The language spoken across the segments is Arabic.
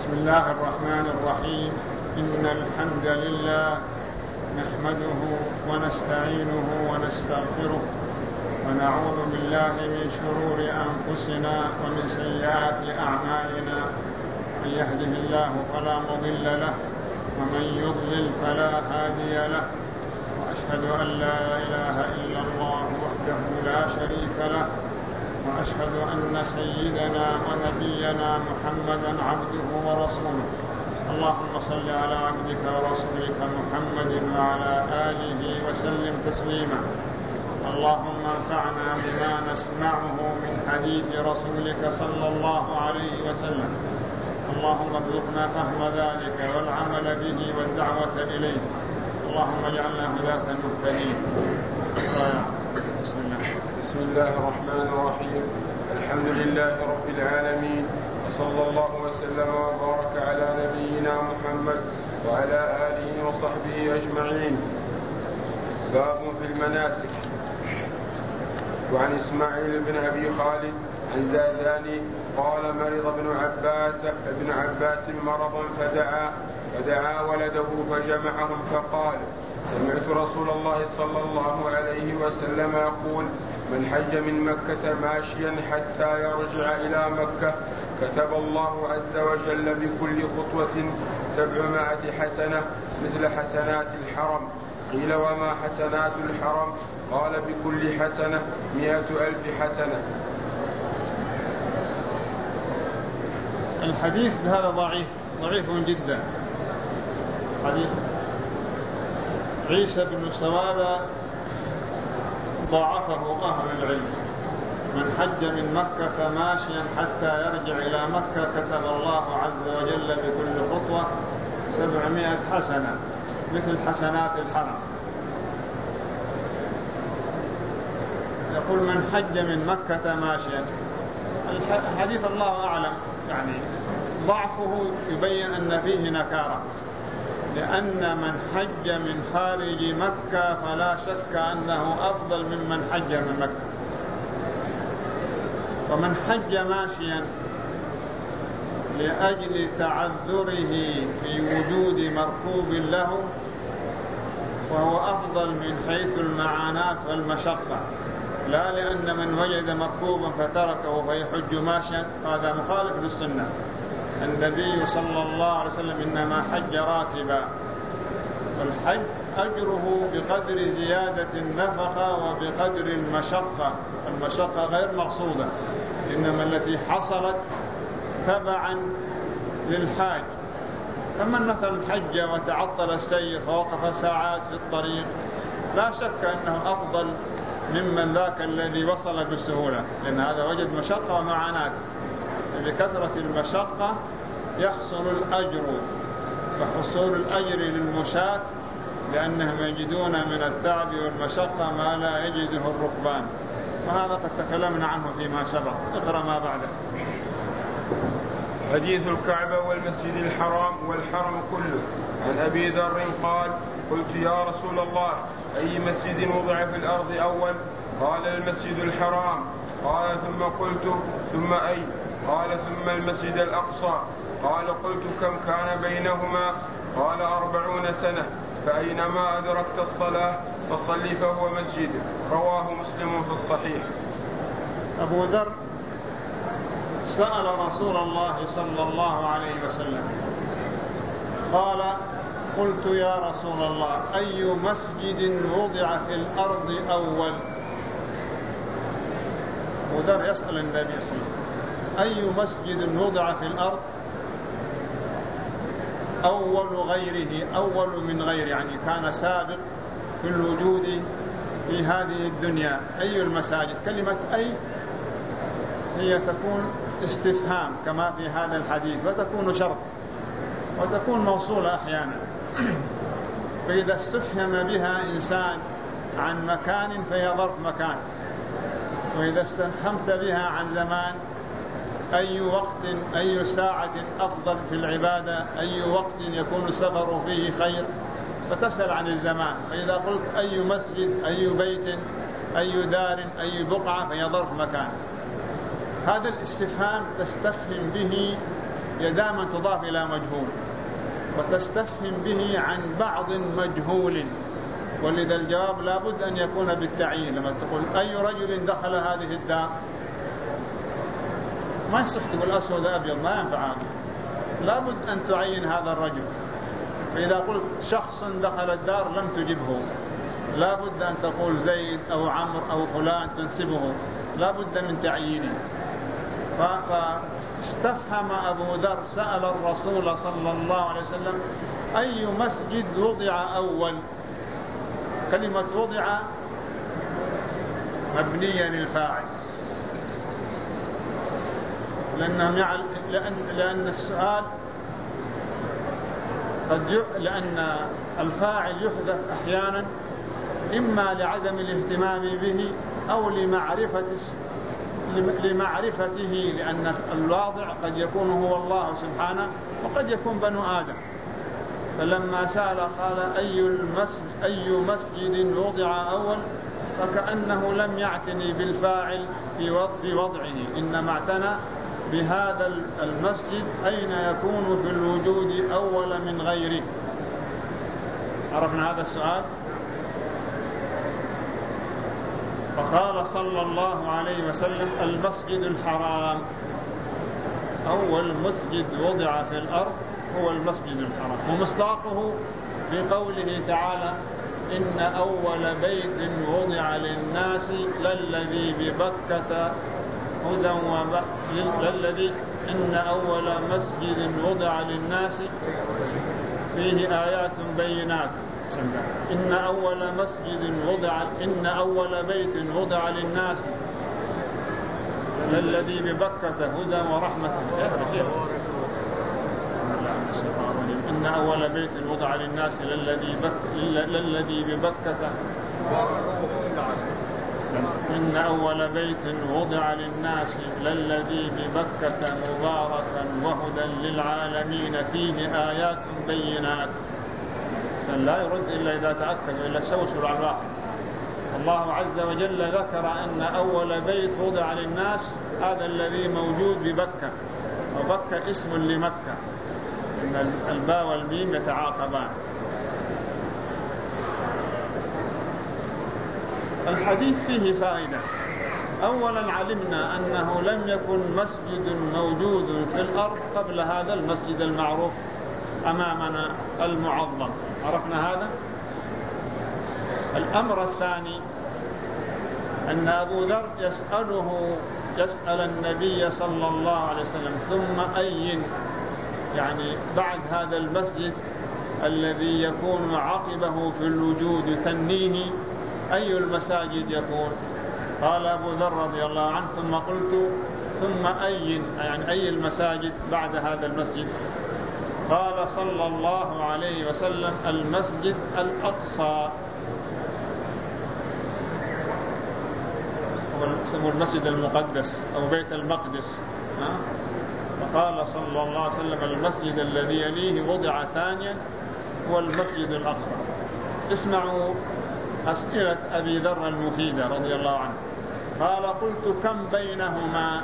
بسم الله الرحمن الرحيم. إن الحمد لله نحمده ونستعينه ونستغفره ونعوذ بالله من شرور أنفسنا ومن سيئات أعمالنا. من يهده الله فلا مضل له ومن يضلل فلا هادي له، وأشهد أن لا إله إلا الله وحده لا شريك له، وأشهد أن سيدنا ونبينا محمدا عبده ورسوله. اللهم صل على عبدك ورسولك محمد وعلى آله وسلم تسليما. اللهم انفعنا بما نسمعه من حديث رسولك صلى الله عليه وسلم. اللهم ارزقنا فهم ذلك والعمل به والدعوة إليه. اللهم اجعلنا هداة مهتدين. بسم الله الرحمن الرحيم. الحمد لله رب العالمين، وصلى الله وسلم وبارك على نبينا محمد وعلى آله وصحبه أجمعين. باب في المناسك. وعن إسماعيل بن أبي خالد عن زادان قال: مرض ابن عباس مرضا فدعا ولده فجمعهم فقال: سمعت رسول الله صلى الله عليه وسلم يقول: من حج من مكة ماشيا حتى يرجع إلى مكة كتب الله عز وجل بكل خطوة 700 حسنة مثل حسنات الحرم. قيل: وما حسنات الحرم؟ قال: بكل حسنة 100,000 حسنة. الحديث هذا ضعيف جدا. حديث عيسى بن سوادة ضعفه أهل العلم. من حج من مكة ماشيا حتى يرجع إلى مكة كتب الله عز وجل بكل خطوة 700 حسنة مثل حسنات الحرم. يقول: من حج من مكة ماشيا. الحديث الله أعلم، يعني ضعفه يبين أن فيه نكارة، لأن من حج من خارج مكة فلا شك أنه أفضل ممن حج من مكة. ومن حج ماشيا لأجل تعذره في وجود مركوب له وهو أفضل من حيث المعاناة والمشقة، لا لأن من وجد مركوبا فتركه فيحج ماشيا. هذا مخالف للسنة. النبي صلى الله عليه وسلم إنما حج راكبا، والحج أجره بقدر زيادة النفقة وبقدر المشقة. المشقة غير مقصودة، إنما التي حصلت تبعا للحاج. فمن مثلا حج وتعطل السير فوقف ساعات في الطريق لا شك أنه أفضل ممن ذاك الذي وصل بسهولة، لأن هذا وجد مشقة ومعاناة. بكثرة المشقة يحصل الأجر، فحصول الأجر للمشاة لأنهم يجدون من التعب والمشقة ما لا يجده الركبان، وهذا قد تكلمنا عنه فيما سبق. اقرأ ما بعده. حديث الكعبة والمسجد الحرام والحرم كله. عن أبي ذر قال: قلت: يا رسول الله، أي مسجد وضع في الأرض أول؟ قال: المسجد الحرام. قال: ثم قلت: ثم أي؟ قال: ثم المسجد الأقصى. قال: قلت: كم كان بينهما؟ قال: 40 سنة. فأينما أدركت الصلاة فصل فهو مسجد. رواه مسلم في الصحيح. أبو ذر سأل رسول الله صلى الله عليه وسلم قال: قلت: يا رسول الله، أي مسجد وضع في الأرض أول؟ أبو ذر يسأل النبي صلى الله عليه وسلم أي مسجد وضع في الأرض أول من غيره، يعني كان سابق في الوجود في هذه الدنيا. أي المساجد؟ كلمة أي هي تكون استفهام كما في هذا الحديث، وتكون شرط وتكون موصولة أحيانا. فإذا استفهم بها إنسان عن مكان فهي ظرف مكان، وإذا استفهمت بها عن زمان: أي وقت أي ساعة أفضل في العبادة، أي وقت يكون السفر فيه خير، فتسأل عن الزمان. فإذا قلت أي مسجد أي بيت أي دار أي بقعة فهي ظرف مكان. هذا الاستفهام تستفهم به دائما تضاف إلى مجهول، وتستفهم به عن بعض مجهول، ولذا الجواب لابد أن يكون بالتعيين. لما تقول أي رجل دخل هذه الدار، ما يصح تقول أسود أبيض، ما ينفع هذا، لابد أن تعين هذا الرجل. فإذا قلت شخص دخل الدار لم تجبه، لابد أن تقول زيد أو عمرو أو فلان تنسبه، لابد من تعيينه. فاستفهم أبو ذر، سأل الرسول صلى الله عليه وسلم أي مسجد وضع أول. كلمة وضع مبنية للفاعل، لأن السؤال لأن الفاعل يحذف أحيانا إما لعدم الاهتمام به أو لمعرفته، لأن الواضع قد يكون هو الله سبحانه وقد يكون بنو آدم. فلما سأل قال أي مسجد وضع أول، فكأنه لم يعتني بالفاعل في وضعه، إنما اعتنى بهذا المسجد أين يكون في الوجود أول من غيره. عرفنا هذا السؤال. فقال صلى الله عليه وسلم المسجد الحرام، أول مسجد وضع في الأرض هو المسجد الحرام. ومصداقه في قوله تعالى إن أول بيت وضع للناس للذي ببكة هدى للذي إن أول مسجد وضع للناس فيه آيات بينات إن أول بيت وضع للناس للذي ببكة هدى ورحمة. إن أول بيت وضع للناس للذي ببكة إن أول بيت وضع للناس للذي ببكة مباركا وهدى للعالمين فيه آيات بينات. لا يرد إلا إذا تأكد وإلا سوسر على الواحد. الله عز وجل ذكر أن أول بيت وضع للناس هذا الذي موجود ببكة، وبكة اسم لمكة، إن الباء والميم يتعاقبان. الحديث فيه فائدة. أولا علمنا أنه لم يكن مسجد موجود في الأرض قبل هذا المسجد المعروف أمامنا المعظم. عرفنا هذا. الأمر الثاني أن أبو ذر يسأل النبي صلى الله عليه وسلم ثم أين، يعني بعد هذا المسجد الذي يكون عقبه في الوجود يثنيه أي المساجد يكون؟ قال أبو ذر رضي الله عنه ثم قلت ثم أين، يعني أي المساجد بعد هذا المسجد؟ قال صلى الله عليه وسلم المسجد الأقصى، اسمه المسجد المقدس أو بيت المقدس. فقال صلى الله عليه وسلم المسجد الذي يليه وضع ثانيا هو المسجد الأقصى. اسمعوا أسئلة أبي ذر المفيدة رضي الله عنه. قال قلت كم بينهما؟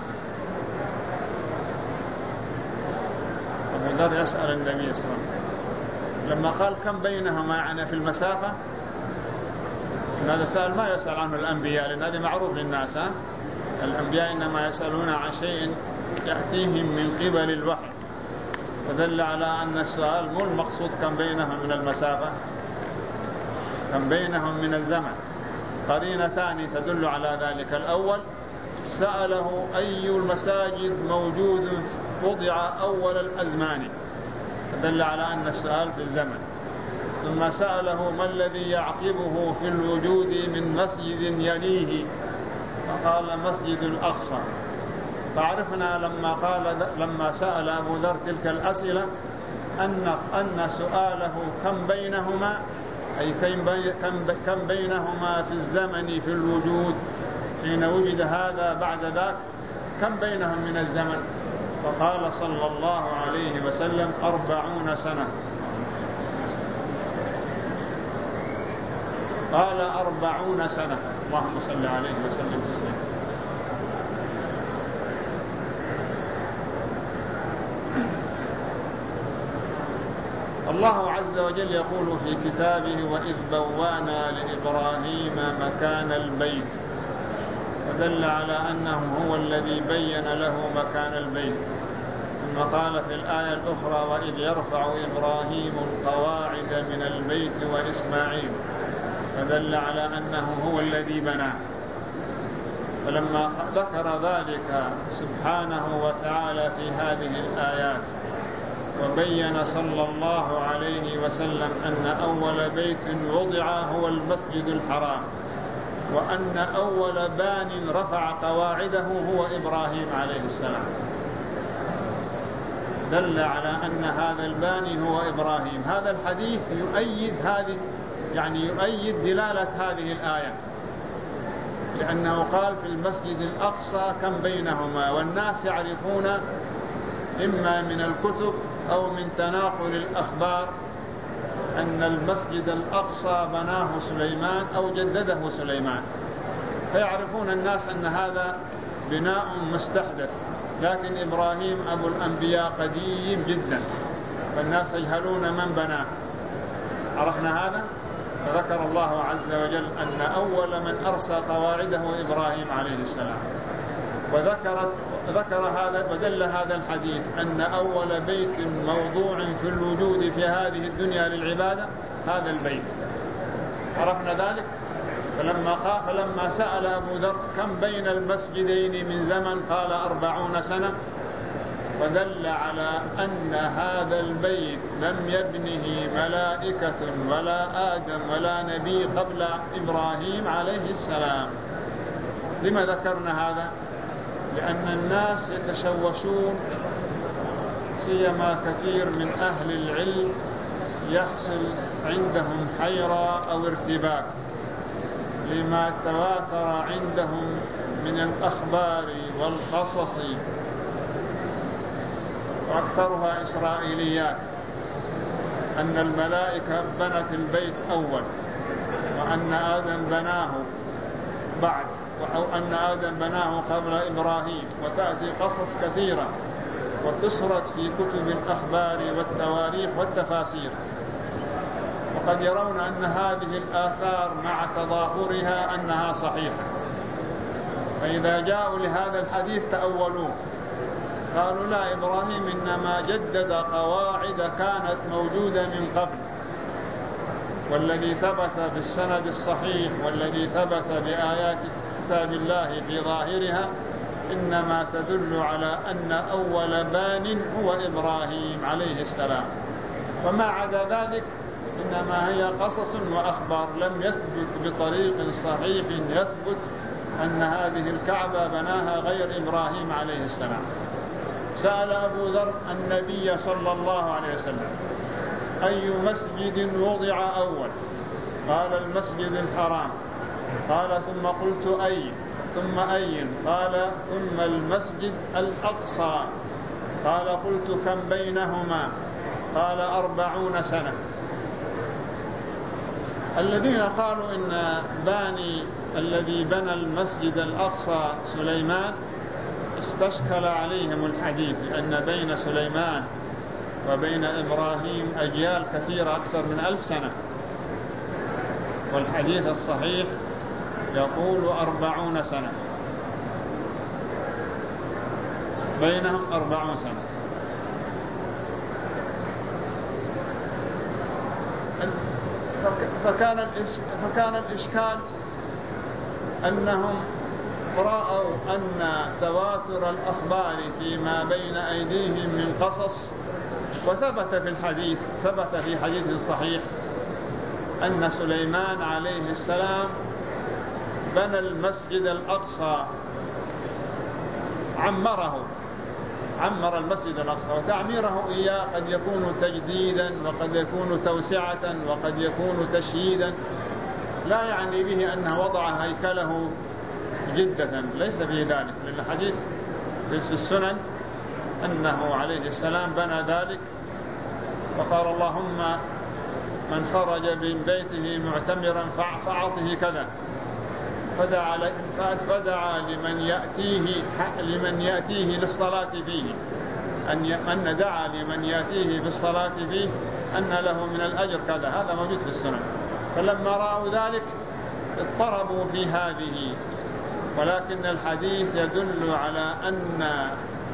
أبو ذر يسأل النبي صلى الله عليه وسلم لما قال كم بينهما يعني في المسافة. هذا سؤال ما يسأل عنه الأنبياء، لأن هذا معروف للناس. الأنبياء إنما يسألون عن شيء يأتيهم من قبل الوحي، فدل على أن السؤال مو المقصود كم بينهم من المسافة، كم بينهم من الزمن. قرينتان تدل على ذلك. الأول سأله أي المساجد موجود وضع أول الأزمان، فدل على أن السؤال في الزمن. ثم سأله ما الذي يعقبه في الوجود من مسجد يليه، فقال مسجد الأقصى. فعرفنا لما سأل أبو ذر تلك الأسئلة أن سؤاله كم بينهما أي كم بينهما في الزمن في الوجود حين وجد هذا بعد ذاك، كم بينهم من الزمن؟ فقال صلى الله عليه وسلم 40 سنة. قال 40 سنة. اللهم صل عليه وسلم تسليما. الله عز وجل يقول في كتابه: وإذ بوأنا لإبراهيم مكان البيت، ودل على أنه هو الذي بين له مكان البيت. ثم قال في الآية الأخرى: وإذ يرفع إبراهيم القواعد من البيت وإسماعيل، فدل على أنه هو الذي بناه. فلما ذكر ذلك سبحانه وتعالى في هذه الآيات وبين صلى الله عليه وسلم أن أول بيت وضع هو المسجد الحرام، وأن أول بان رفع قواعده هو إبراهيم عليه السلام، دل على أن هذا الباني هو إبراهيم. هذا الحديث يؤيد دلالة هذه الآية، لأنه قال في المسجد الأقصى كم بينهما، والناس يعرفون إما من الكتب أو من تناقل الأخبار أن المسجد الأقصى بناه سليمان أو جدده سليمان، فيعرفون الناس أن هذا بناء مستحدث، لكن إبراهيم أبو الأنبياء قديم جدا، فالناس يجهلون من بناه. عرفنا هذا؟ فذكر الله عز وجل أن أول من أرسى قواعده إبراهيم عليه السلام، وذكر هذا ودل هذا الحديث أن أول بيت موضوع في الوجود في هذه الدنيا للعبادة هذا البيت. عرفنا ذلك؟ فلما سأل أبو ذر كم بين المسجدين من زمن قال 40 سنة، ودل على أن هذا البيت لم يبنه ملائكة ولا آدم ولا نبي قبل إبراهيم عليه السلام. لما ذكرنا هذا؟ لأن الناس يتشوشون، سيما كثير من أهل العلم يحصل عندهم حيرة أو ارتباك لما تواتر عندهم من الأخبار والقصص، وأكثرها إسرائيليات، أن الملائكة بنت البيت أول، وأن آدم بناه بعد، أو أن آدم بناه قبل إبراهيم، وتأتي قصص كثيرة وتسرد في كتب الأخبار والتواريخ والتفاسير، وقد يرون أن هذه الآثار مع تظاهرها أنها صحيحة، فإذا جاءوا لهذا الحديث تأولوه، قالوا لا، إبراهيم إنما جدد قواعد كانت موجودة من قبل، والذي ثبت بالسند الصحيح والذي ثبت بآيات كتاب الله في ظاهرها إنما تدل على أن أول بان هو إبراهيم عليه السلام، وما عدا ذلك إنما هي قصص وأخبار لم يثبت بطريق صحيح يثبت أن هذه الكعبة بناها غير إبراهيم عليه السلام. سأل أبو ذر النبي صلى الله عليه وسلم: أي مسجد وضع أول؟ قال: المسجد الحرام. قال: ثم قلت: أي؟ ثم أي؟ قال: ثم المسجد الأقصى. قال: قلت: كم بينهما؟ قال: 40 سنة. الذين قالوا إن الذي بنى المسجد الأقصى سليمان استشكل عليهم الحديث، لأن بين سليمان وبين إبراهيم أجيال كثيرة أكثر من 1000 سنة، والحديث الصحيح يقول 40 سنة، بينهم 40 سنة. فكان الإشكال أنهم رأوا أن تواتر الأخبار فيما بين أيديهم من قصص، وثبت في الحديث، ثبت في حديث صحيح أن سليمان عليه السلام بنى المسجد الأقصى، عمر المسجد الأقصى، وتعميره إياه قد يكون تجديدا وقد يكون توسعة وقد يكون تشييدا، لا يعني به أنه وضع هيكله جدة، ليس به ذلك، لأن الحديث في السنن أنه عليه السلام بنى ذلك، وقال: اللهم من خرج من بيته معتمرا فأعطه كذا، فدعا لمن يأتيه للصلاة فيه، أن دعا لمن يأتيه بالصلاة فيه أن له من الأجر كذا، هذا موجود في السنن. فلما رأوا ذلك اضطربوا في هذه. ولكن الحديث يدل على أن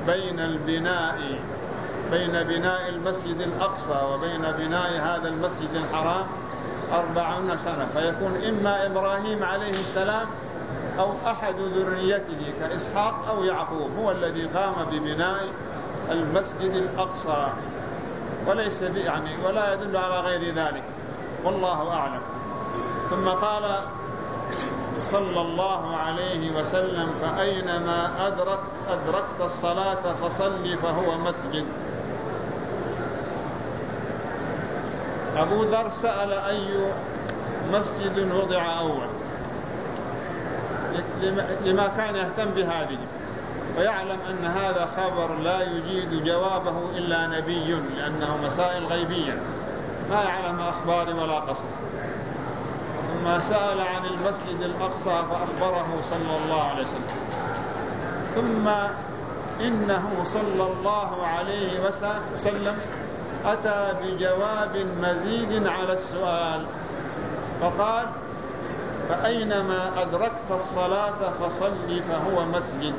بين بناء المسجد الأقصى وبين بناء هذا المسجد الحرام 40 سنة، فيكون إما إبراهيم عليه السلام أو أحد ذريته كإسحاق أو يعقوب هو الذي قام ببناء المسجد الأقصى، وليس ولا يدل على غير ذلك، والله أعلم. ثم قال صلى الله عليه وسلم: فأينما أدركت الصلاة فصل فهو مسجد. أبو ذر سأل: أي مسجد وضع أول؟ لما كان يهتم بهذه، ويعلم أن هذا خبر لا يجيد جوابه إلا نبي، لأنه مسائل غيبية ما يعلم أخبار ولا قصص. ثم سأل عن المسجد الأقصى فأخبره صلى الله عليه وسلم. ثم إنه صلى الله عليه وسلم أتى بجواب مزيد على السؤال، فقال: فأينما أدركت الصلاة فصل فهو مسجد.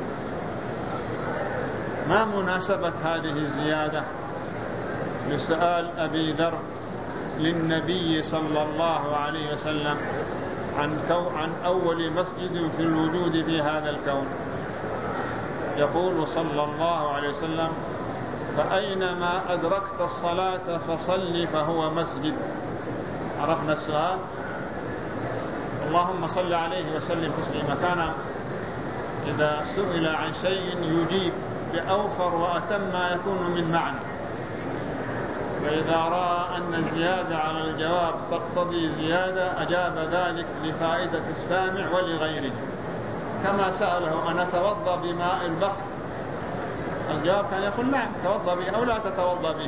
ما مناسبة هذه الزيادة لسؤال أبي ذر للنبي صلى الله عليه وسلم عن أول مسجد في الوجود في هذا الكون؟ يقول صلى الله عليه وسلم: فأينما أدركت الصلاة فصل فهو مسجد. عرفنا السؤال؟ اللهم صل عليه وسلم تسليما. كان إذا سئل عن شيء يجيب بأوفر وأتم ما يكون من معنى، فإذا رأى أن الزيادة على الجواب تقتضي زيادة أجاب ذلك لفائدة السامع ولغيره. كما سأله: أنا أتوضأ بماء البحر؟ الجواب كان يقول: نعم، توضأ به أو لا تتوضأ به.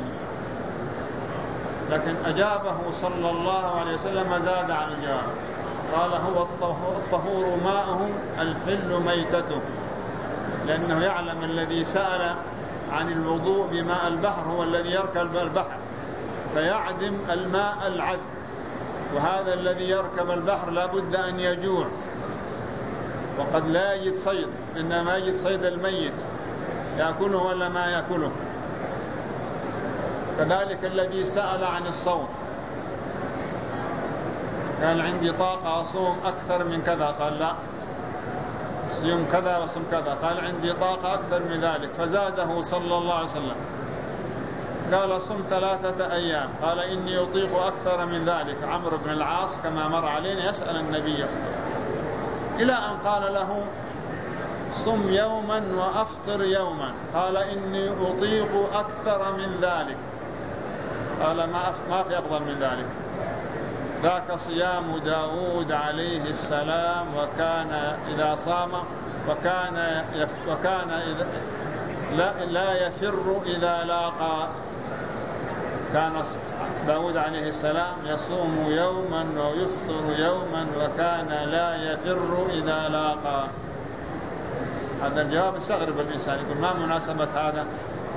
لكن أجابه صلى الله عليه وسلم زاد عن الجواب، قال: هو الطهور ماءه الحل ميتته، لأنه يعلم الذي سأل عن الوضوء بماء البحر هو الذي يركب البحر فيعدم الماء العذب، وهذا الذي يركب البحر لا بد أن يجوع، وقد لا يجد صيد، إنما يجد صيد الميت يأكله ولا ما يأكله. كذلك الذي سأل عن الصوم، قال: عندي طاقة أصوم أكثر من كذا، قال: لا، صيام كذا وصوم كذا. قال: عندي طاقة أكثر من ذلك، فزاده صلى الله عليه وسلم، قال: صم 3 أيام. قال: إني أطيق أكثر من ذلك. عمرو بن العاص كما مر علينا يسأل النبي صلى الله عليه وسلم، إلى أن قال له: صم يوما وأفطر يوما. قال: إني أطيق أكثر من ذلك. قال: ما في أفضل من ذلك. ذاك صيام داود عليه السلام، وكان إذا صام وكان إذا لا يفر إذا لاقى. كان داود عليه السلام يصوم يوما ويفطر يوما، وكان لا يفر إذا لاقى. هذا الجواب يستغرب الإنسان، يقول: ما مناسبة هذا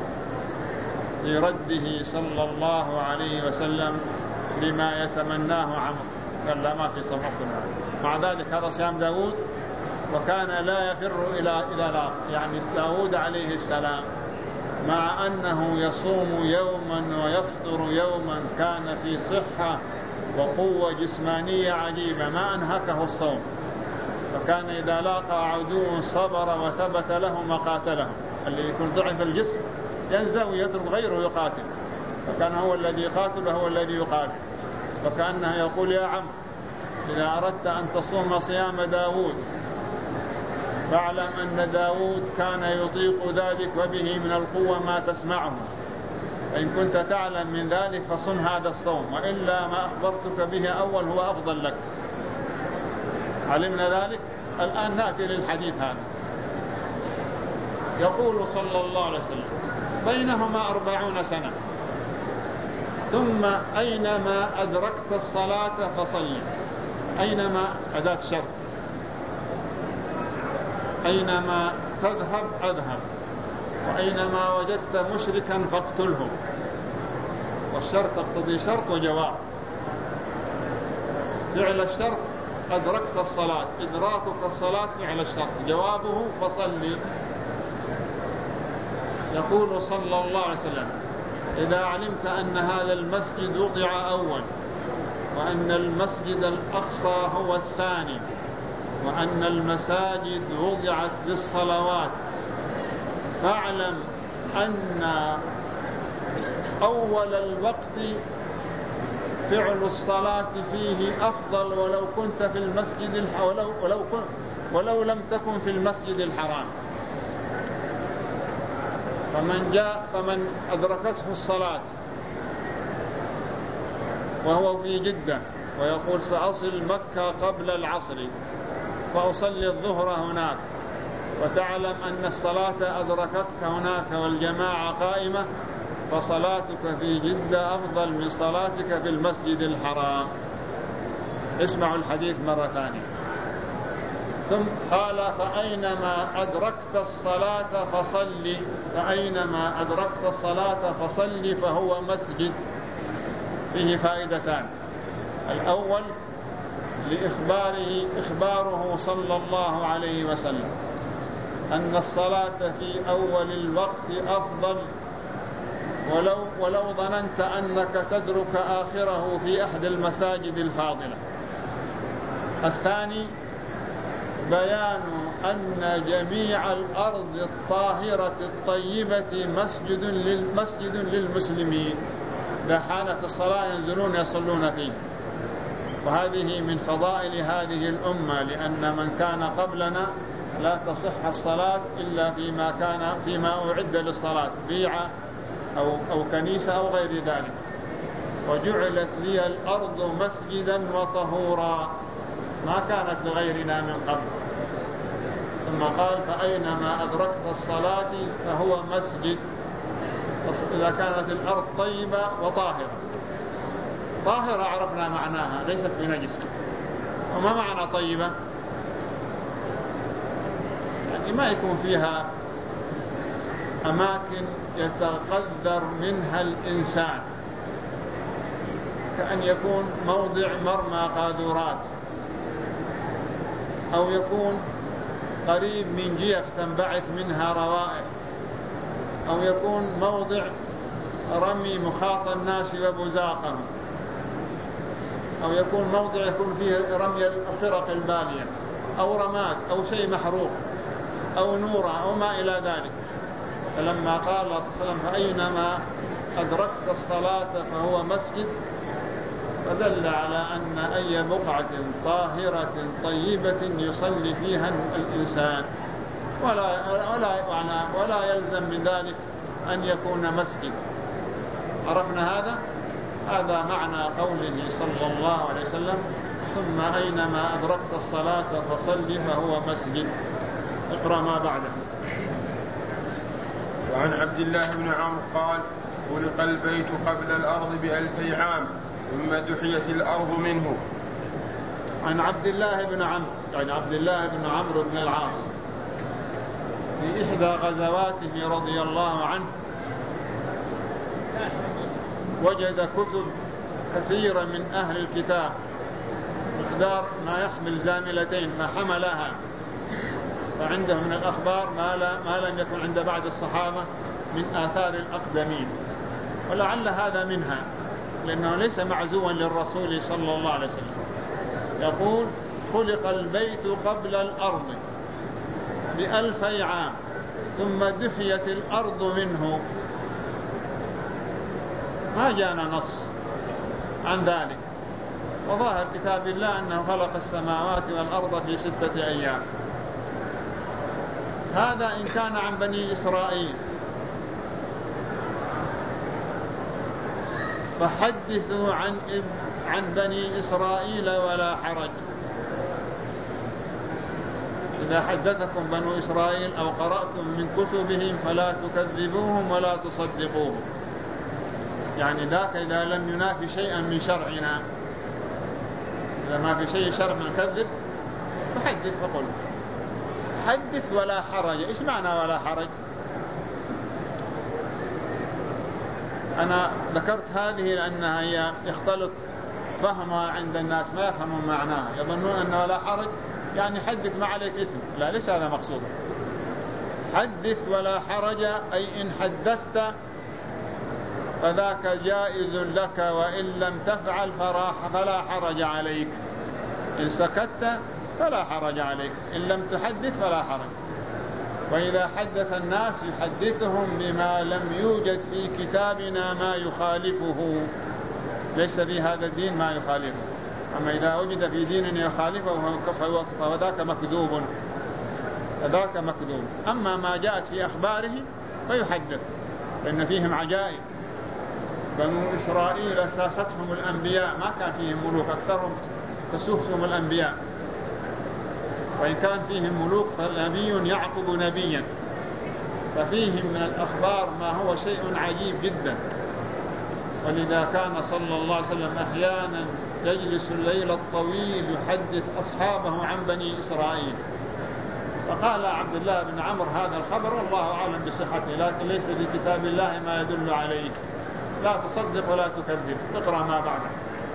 لرده صلى الله عليه وسلم لما يتمناه عمرو؟ قال: لا، ما في صوم أفضل. مع ذلك هذا صيام داود، وكان لا يفر إلى لاق، يعني داود عليه السلام مع أنه يصوم يوما ويفطر يوما كان في صحة وقوة جسمانية عجيبة، ما أنهكه الصوم، فكان إذا لاقى عدو صبر وثبت له ما قاتله. اللي يكون ضعف الجسم ينزل ويترك غيره يقاتل، فكان هو الذي يقاتل وهو الذي يقاتل. فكأنه يقول: يا عم، إذا أردت أن تصوم صيام داود فاعلم أن داود كان يطيق ذلك وبه من القوة ما تسمعه، فإن كنت تعلم من ذلك فصم هذا الصوم، وإلا ما أخبرتك به أول هو أفضل لك. علمنا ذلك. الآن نأتي للحديث هذا. يقول صلى الله عليه وسلم: بينهما 40 سنة، ثم أينما أدركت الصلاة فصل. أينما أداة شرط، أينما تذهب أذهب، وأينما وجدت مشركا فاقتله. والشرط تقتضي شرط وجواب. فعل الشرط أدركت الصلاة، إدراكك الصلاة فعل الشرط، جوابه فصلي. يقول صلى الله عليه وسلم: إذا علمت أن هذا المسجد وضع أول، وأن المسجد الأقصى هو الثاني، وأن المساجد وضعت للصلوات، فاعلم أن أول الوقت فعل الصلاة فيه أفضل ولو كنت في المسجد ولو لم تكن في المسجد الحرام. فمن أدركته الصلاة وهو في جدة ويقول سأصل مكة قبل العصر فأصلي الظهر هناك، وتعلم أن الصلاة أدركتك هناك والجماعة قائمة، فصلاتك في جدة أفضل من صلاتك في المسجد الحرام. اسمعوا الحديث مرة ثانية. ثم قال: فأينما أدركت الصلاة فصلي، فأينما أدركت الصلاة فصلي، فهو مسجد. فيه فائدتان: الأول إخباره صلى الله عليه وسلم أن الصلاة في أول الوقت أفضل ولو ظننت أنك تدرك آخره في أحد المساجد الفاضلة. الثاني بيان أن جميع الأرض الطاهرة الطيبة مسجد للمسلمين، إذا حانت الصلاة ينزلون يصلون فيه. وهذه من فضائل هذه الأمة، لأن من كان قبلنا لا تصح الصلاة إلا فيما أعد للصلاة، بيعة أو كنيسة أو غير ذلك. وجعلت لي الأرض مسجدا وطهورا، ما كانت لغيرنا من قبل. ثم قال: فأينما أدركت الصلاة فهو مسجد. إذا كانت الأرض طيبة وطاهرة. طاهرة عرفنا معناها، ليست بنجسة. وما معنى طيبة؟ يعني ما يكون فيها أماكن يتقذر منها الإنسان، كأن يكون موضع مرمى قاذورات، أو يكون قريب من جيف تنبعث منها روائح، أو يكون موضع رمي مخاط الناس وبزاقهم، أو يكون موضع يكون فيه رمي الفرق البالية، أو رماد، أو شيء محروق، أو نورا، أو ما إلى ذلك. فلما قال الله صلى الله عليه وسلم: فأينما أدركت الصلاة فهو مسجد، فدل على أن أي بقعة طاهرة طيبة يصلي فيها الإنسان، ولا يلزم من ذلك أن يكون مسجد. عرفنا هذا معنى قوله صلى الله عليه وسلم: ثم أينما أدركت الصلاة فصلي فهو مسجد. اقرأ ما بعده. وعن عبد الله بن عمرو قال: خلق البيت قبل الأرض ب2000 عام ثم دحيت الأرض منه. عن عبد الله بن عمرو، يعني عبد الله بن عمرو بن العاص، في إحدى غزواته رضي الله عنه وجد كتب كثيرة من أهل الكتاب مقدار ما يحمل زاملتين، فحملها، فعنده من الأخبار ما لم يكن عند بعض الصحابة من آثار الأقدمين، ولعل هذا منها، لأنه ليس معزوا للرسول صلى الله عليه وسلم. يقول: خلق البيت قبل الأرض ب2000 عام ثم دحيت الأرض منه. ما جاءنا نص عن ذلك، وظاهر كتاب الله أنه خلق السماوات والأرض في 6 أيام. هذا إن كان عن بني إسرائيل، فحدثوا عن بني إسرائيل ولا حرج. إذا حدثكم بنو إسرائيل أو قرأتم من كتبهم فلا تكذبوهم ولا تصدقوهم، يعني ذاك إذا لم ينافي شيئا من شرعنا. إذا ما في شيء شرع نكذب، فحدث فقل حدث ولا حرج. إيش معنى ولا حرج؟ أنا ذكرت هذه لأنها هي يختلط فهمها عند الناس، ما يفهمون معناها، يظنون أنه لا حرج يعني حدث ما عليك اسم. لا، ليس هذا مقصوده. حدث ولا حرج أي إن حدثت فذاك جائز لك، وإن لم تفعل فلا حرج عليك. إن سكت فلا حرج عليك، إن لم تحدث فلا حرج. وإذا حدث الناس يحدثهم بما لم يوجد في كتابنا ما يخالفه، ليس في هذا الدين ما يخالفه. أما إذا وجد في دين يخالفه فذاك مكذوب، فذاك مكذوب. أما ما جاءت في أخباره فيحدث، لأن فيهم عجائب. بنو إسرائيل أساستهم الأنبياء، ما كان فيهم ملوك، أكثرهم تسوسهم الأنبياء. وإن كان فيهم ملوك فنبي يعقب نبيا، ففيهم من الأخبار ما هو شيء عجيب جدا. ولذا كان صلى الله عليه وسلم أحيانا يجلس الليل الطويل يحدث أصحابه عن بني إسرائيل. فقال عبد الله بن عمرو هذا الخبر والله أعلم بصحته، لكن ليس في كتاب الله ما يدل عليه، لا تصدق ولا تكذب، اقرأ ما بعده.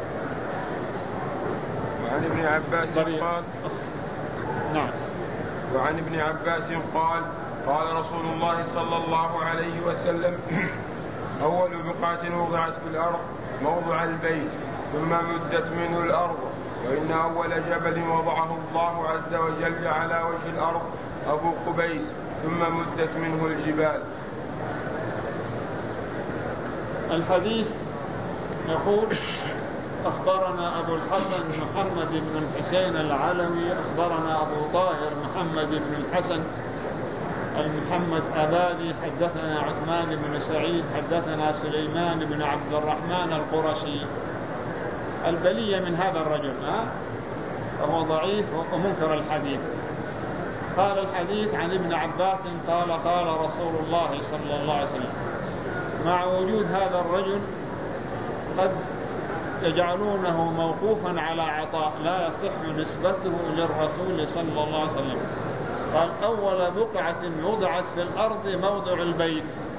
وعن ابن عباس قال نعم. وعن ابن عباس قال قال رسول الله صلى الله عليه وسلم: أول بقعة وضعت في الأرض موضع البيت، ثم مدت منه الأرض، وإن أول جبل وضعه الله عز وجل على وجه الأرض أبو قبيس، ثم مدت منه الجبال. الحديث يقول: أخبرنا أبو الحسن محمد بن الحسين العلوي، أخبرنا أبو طاهر محمد بن الحسن المحمد أبادي، حدثنا عثمان بن سعيد، حدثنا سليمان بن عبد الرحمن القرشي. البلية من هذا الرجل وهو ضعيف ومنكر الحديث. قال الحديث عن ابن عباس قال قال رسول الله صلى الله عليه وسلم. مع وجود هذا الرجل قد يجعلونه موقوفا على عطاء، لا يصح نسبته للرسول صلى الله عليه وسلم. قال: أول بقعة وضعت في الأرض موضع البيت.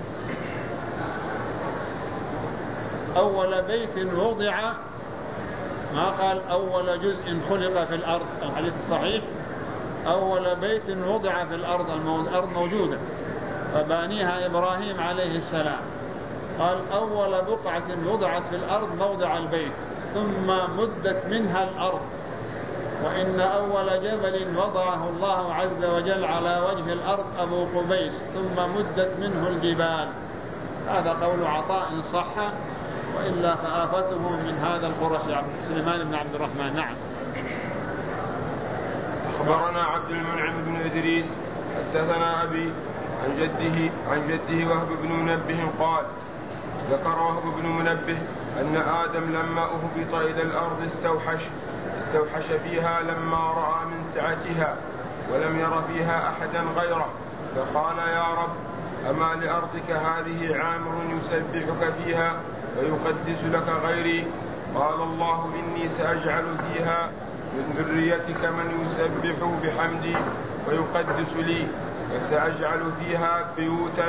أول بيت وضع، ما قال أول جزء خلق في الأرض. الحديث الصحيح: أول بيت وضع في الأرض، الأرض موجودة فبانيها إبراهيم عليه السلام. قال: أول بقعة وضعت في الأرض موضع البيت، ثم مدت منها الأرض، وإن أول جبل وضعه الله عز وجل على وجه الأرض أبو قبيس، ثم مدت منه الجبال. هذا قول عطاء صح، وإلا فآفته من هذا القرشي سليمان بن عبد الرحمن. نعم. أخبرنا عبد المنعم بن إدريس حدثنا أبي عن جده وهب بن منبه قال: ذكر وهب بن منبه أن آدم لما أهبط إلى الأرض استوحش فيها لما رأى من سعتها ولم ير فيها أحدا غيره، فقال: يا رب، أما لأرضك هذه عامر يسبحك فيها ويقدس لك غيري؟ قال الله: إني سأجعل فيها من ذريتك من يسبح بحمدي ويقدس لي، وسأجعل فيها بيوتا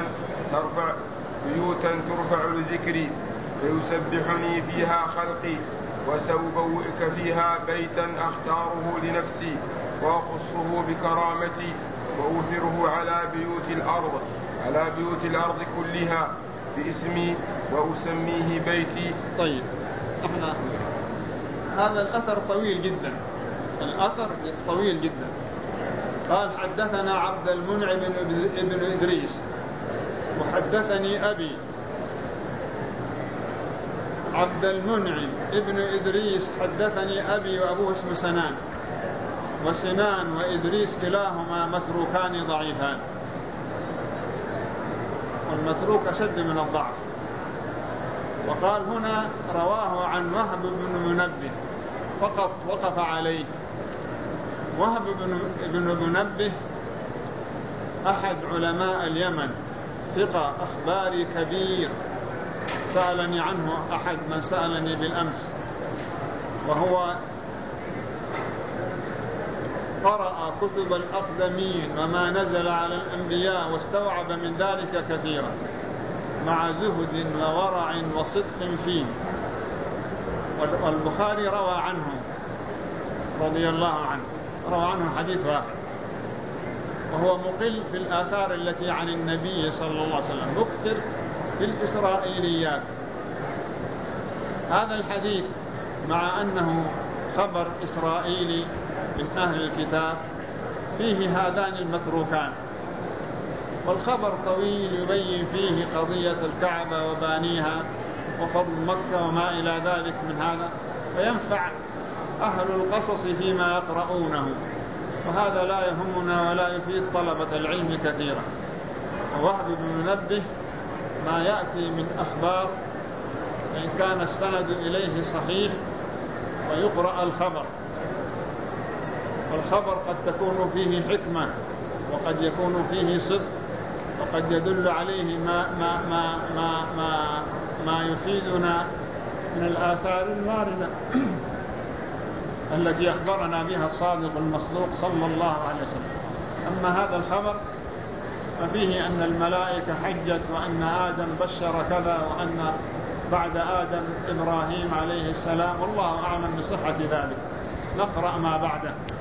ترفع لذكري فيسبحني فيها خلقي، وسأبوئك فيها بيتا أختاره لنفسي وأخصه بكرامتي وأوثره على بيوت الأرض كلها باسمي وأسميه بيتي. طيب، احنا هذا الأثر طويل جدا، الأثر طويل جدا. قال: حدثنا عبد المنعم بن إدريس وحدثني أبي. عبد المنعم ابن إدريس حدثني أبي، وأبوه اسمه سنان، وسنان وإدريس كلاهما متروكان ضعيفان، والمتروك أشد من الضعف. وقال هنا رواه عن وهب بن منبه فقط، وقف عليه. وهب بن منبه أحد علماء اليمن، ثقة أخباري كبير، سألني عنه أحد من سألني بالأمس، وهو قرأ كتب الأقدمين وما نزل على الأنبياء واستوعب من ذلك كثيرا. مع زهد وورع وصدق فيه. والبخاري روى عنه رضي الله عنه، روى عنه حديث واحد، وهو مقل في الآثار التي عن النبي صلى الله عليه وسلم، مكثر في الإسرائيليات. هذا الحديث مع أنه خبر إسرائيلي من أهل الكتاب فيه هذان المتروكان، والخبر طويل يبين فيه قضية الكعبة وبانيها وفضل مكة وما إلى ذلك من هذا، فينفع أهل القصص فيما يقرؤونه، وهذا لا يهمنا ولا يفيد طلبة العلم كثيرا. ووهب بن منبه ما يأتي من أخبار إن كان السند إليه صحيح ويقرأ الخبر، والخبر قد تكون فيه حكمة وقد يكون فيه صدق، وقد يدل عليه ما يفيدنا من الآثار الواردة التي أخبرنا بها الصادق المصدوق صلى الله عليه وسلم. أما هذا الخبر ففيه أن الملائكة حجت، وأن آدم بشر كذا، وأن بعد آدم إبراهيم عليه السلام، والله أعلم بصحة ذلك. نقرأ ما بعده.